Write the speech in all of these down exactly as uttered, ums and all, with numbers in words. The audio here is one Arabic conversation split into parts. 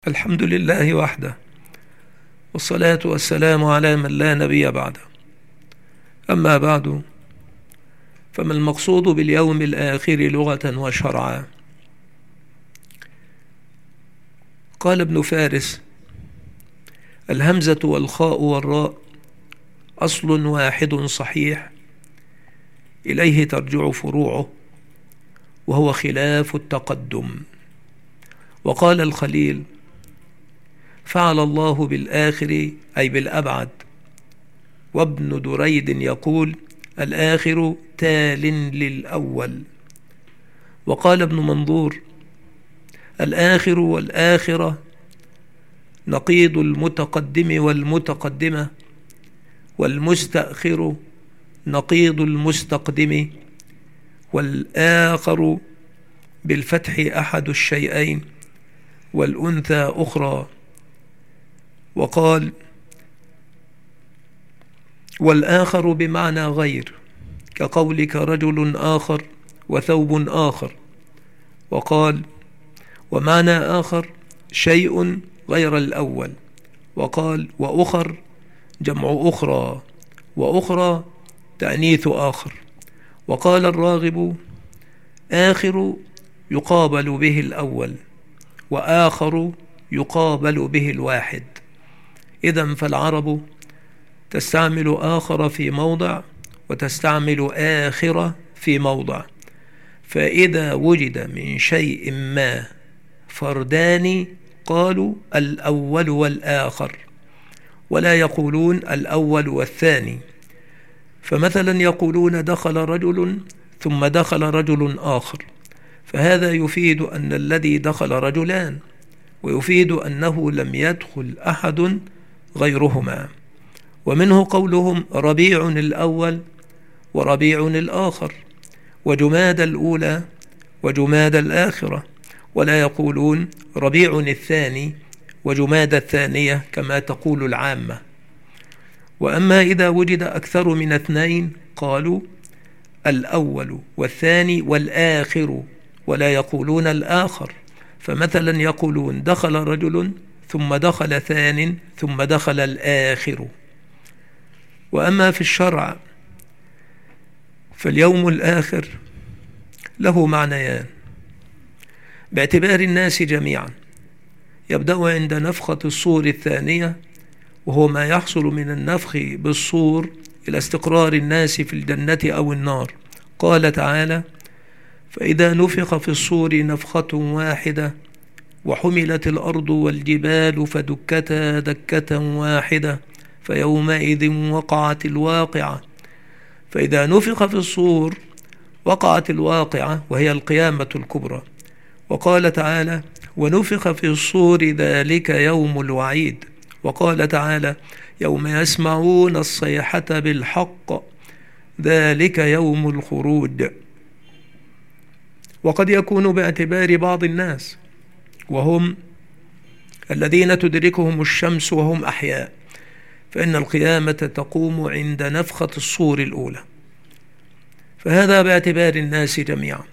الحمد لله وحده، والصلاة والسلام على من لا نبي بعده. أما بعد، فما المقصود باليوم الآخر لغة وشرعا؟ قال ابن فارس: الهمزة والخاء والراء أصل واحد صحيح، إليه ترجع فروعه، وهو خلاف التقدم. وقال الخليل: فعل الله بالآخر أي بالأبعد. وابن دريد يقول: الآخر تال للأول. وقال ابن منظور: الآخر والآخرة نقيض المتقدم والمتقدمة، والمستأخر نقيض المستقدم، والآخر بالفتح أحد الشيئين، والأنثى أخرى. وقال: والآخر بمعنى غير، كقولك رجل آخر وثوب آخر. وقال: ومعنى آخر شيء غير الأول. وقال: وأخر جمع أخرى، وأخرى تأنيث آخر. وقال الراغب: آخر يقابل به الأول، وآخر يقابل به الواحد. إذن فالعرب تستعمل آخر في موضع، وتستعمل آخر في موضع. فإذا وجد من شيء ما فردان قالوا الأول والآخر، ولا يقولون الأول والثاني. فمثلا يقولون دخل رجل ثم دخل رجل آخر، فهذا يفيد أن الذي دخل رجلان، ويفيد أنه لم يدخل أحد غيرهما. ومنه قولهم ربيع الأول وربيع الآخر، وجماد الأولى وجماد الآخرة، ولا يقولون ربيع الثاني وجماد الثانية كما تقول العامة. وأما إذا وجد أكثر من اثنين قالوا الأول والثاني والآخر، ولا يقولون الآخر. فمثلا يقولون دخل رجل ثم دخل ثان ثم دخل الآخر. وأما في الشرع فاليوم الآخر له معنيان باعتبار الناس جميعا. يبدأ عند نفخة الصور الثانية، وهو ما يحصل من النفخ بالصور إلى استقرار الناس في الجنة أو النار. قال تعالى: فإذا نفخ في الصور نفخة واحدة وحملت الأرض والجبال فدكتا دكة واحدة فيومئذ وقعت الواقعة. فإذا نفخ في الصور وقعت الواقعة، وهي القيامة الكبرى. وقال تعالى: ونفخ في الصور ذلك يوم الوعيد. وقال تعالى: يوم يسمعون الصيحة بالحق ذلك يوم الخروج. وقد يكون باعتبار بعض الناس، وهم الذين تدركهم الشمس وهم أحياء، فإن القيامة تقوم عند نفخة الصور الأولى. فهذا باعتبار الناس جميعا.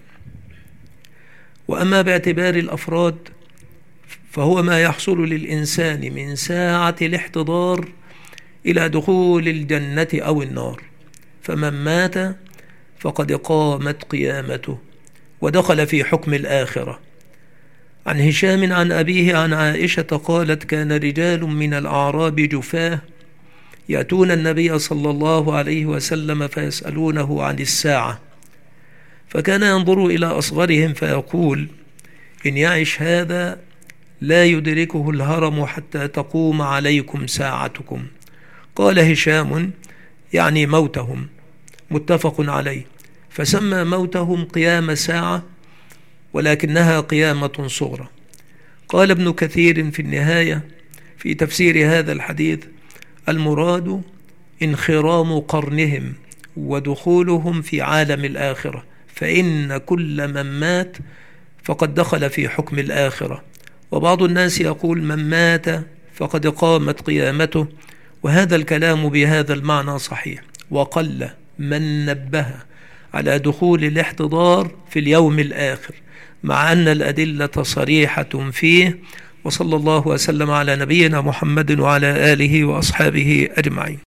وأما باعتبار الأفراد فهو ما يحصل للإنسان من ساعة الاحتضار إلى دخول الجنة أو النار. فمن مات فقد قامت قيامته ودخل في حكم الآخرة. عن هشام عن أبيه عن عائشة قالت: كان رجال من الأعراب جفاه يأتون النبي صلى الله عليه وسلم فيسألونه عن الساعة، فكان ينظر إلى أصغرهم فيقول: إن يعش هذا لا يدركه الهرم حتى تقوم عليكم ساعتكم. قال هشام: يعني موتهم. متفق عليه. فسمى موتهم قيام ساعة، ولكنها قيامة صغرى. قال ابن كثير في النهاية في تفسير هذا الحديث: المراد انخرام قرنهم ودخولهم في عالم الآخرة، فإن كل من مات فقد دخل في حكم الآخرة. وبعض الناس يقول: من مات فقد قامت قيامته، وهذا الكلام بهذا المعنى صحيح. وقل من نبه على دخول الاحتضار في اليوم الآخر، مع أن الأدلة صريحة فيه، وصلى الله وسلم على نبينا محمد وعلى آله وأصحابه أجمعين.